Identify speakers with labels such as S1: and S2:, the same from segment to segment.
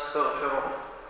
S1: ونستغفره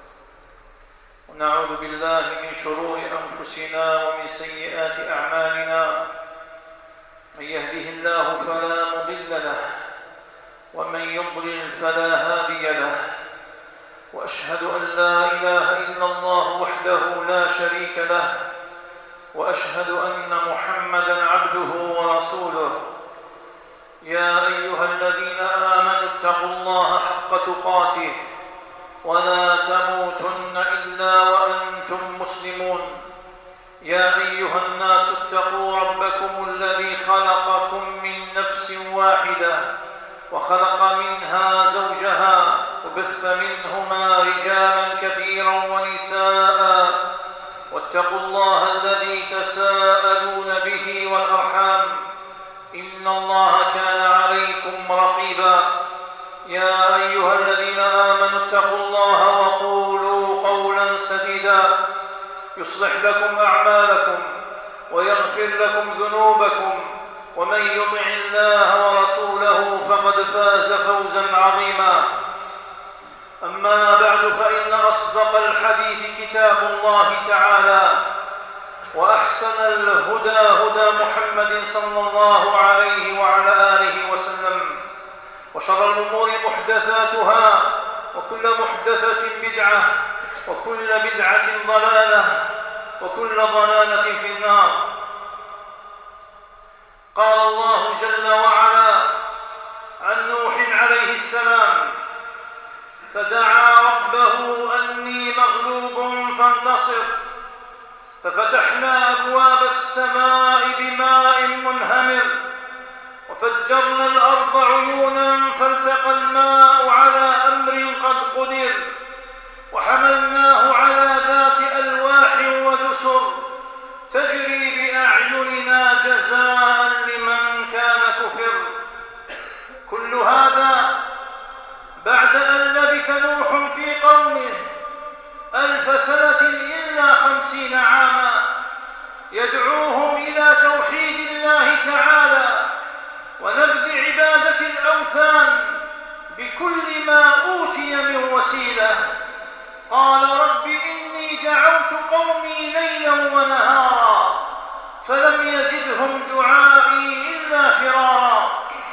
S1: ونعوذ بالله من شرور أنفسنا ومن سيئات أعمالنا. من يهده الله فلا مضل له ومن يضلل فلا هادي له، وأشهد أن لا إله إلا الله وحده لا شريك له، وأشهد أن محمدًا عبده ورسوله. يا أيها الذين آمنوا اتقوا الله حق تقاته ولا تموتن إلا وأنتم مسلمون. يا أيها الناس اتقوا ربكم الذي خلقكم من نفس واحدة وخلق منها زوجها وبث منهما رجالا كثيرا ونساء، واتقوا الله الذي تساءلون به والأرحام إن الله كان عليكم رقيبا. يا أيها الذين آمنوا اتقوا الله وقولوا قولا سديدا يصلح لكم أعمالكم ويغفر لكم ذنوبكم، ومن يطع الله ورسوله فقد فاز فوزا عظيما. أما بعد، فإن أصدق الحديث كتاب الله تعالى، وأحسن الهدى هدى محمد صلى الله عليه وعلى آله وسلم، وشر الأمور محدثاتها، وكل محدثة بدعة، وكل بدعة ضلالة، وكل ضلالة في النار. قال الله جل وعلا عن نوح عليه السلام: فدعا ربه أني مغلوب فانتصر، ففتحنا أبواب السماء بماء منهمر، وفجرنا الأرض عيونا فالتقى الماء على أمر قد قدر، وحملناه على ذات ألواح ودسر تجري بأعيننا جزاء لمن كان كفر. كل هذا بعد أن لبث نوح في قومه 1000 سنة إلا 50 عاما يدعوهم إلى توحيد الله تعالى ونبذ عبادة الأوثان بكل ما أوتي من وسيلة. قال: رب إني دعوت قومي ليلا ونهارا فلم يزدهم دعائي إلا فرارا،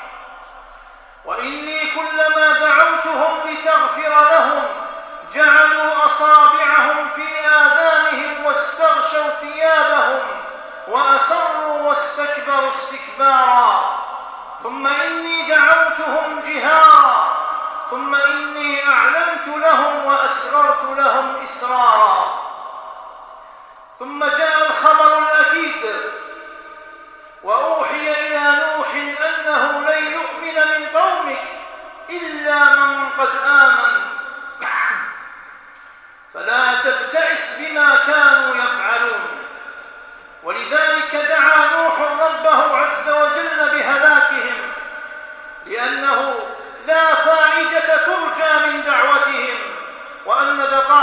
S1: وإني كلما دعوتهم لتغفر لهم جعلوا أصابعهم في آذانهم واستغشوا ثيابهم وأسروا واستكبروا استكبارا، ثم إني دعوتهم جهارا، ثم إني أعلنت لهم وأسررت لهم إسرارا. ثم جاء الخبر الأكيد، وأوحي إلى نوح أنه لن يؤمن من قومك إلا من قد آمن، فلا تبتئس بما كانوا يفعلون. ولذلك دعا نوح ربه عز وجل بهلاكهم، لأنه لا فائدة ترجى من دعوتهم، وأن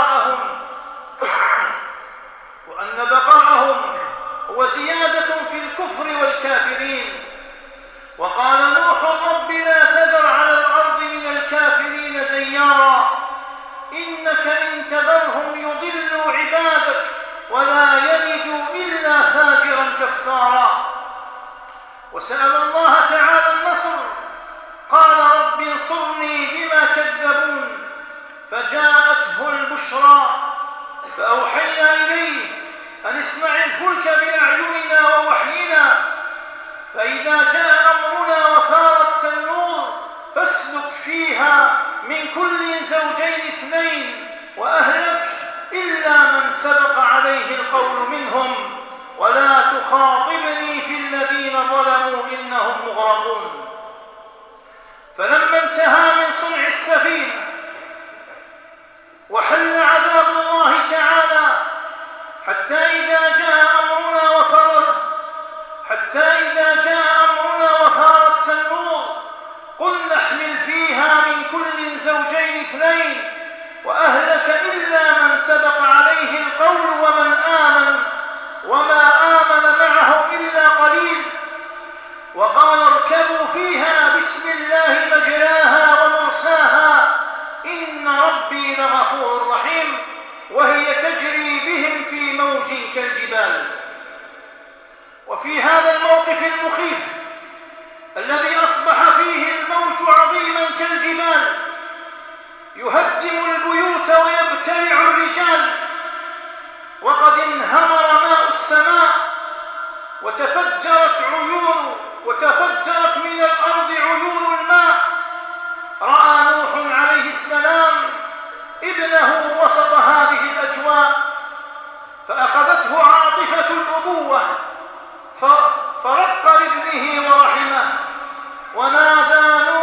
S1: بقاءهم هو زيادة في الكفر والكافرين. وقال نوح: رب لا تذر على الأرض من الكافرين ديارا، إنك إن تذرهم يضلوا عبادك ولا يلدوا إلا فاجرا كفارا. وسأل الله تعالى النصر، قال: رب انصرني بما كذبون، فجاءته البشرى فأوحينا إليه أن اصنع الفلك بأعيننا ووحينا، فإذا جاء أمرنا وفارت النور فاسلك فيها من كل زوجين 2 وأهلك إلا من سبق عليه القول منهم، ولا تخاطبني في الذين ظلموا إنهم مغرقون. فلما انتهى من صنع السفينة وحل عذاب الله تعالى، حتى إذا جاء أمرنا وفارت وفي هذا الموقف المخيف الذي أصبح فيه الموت عظيما كالجبال يهدم البيوت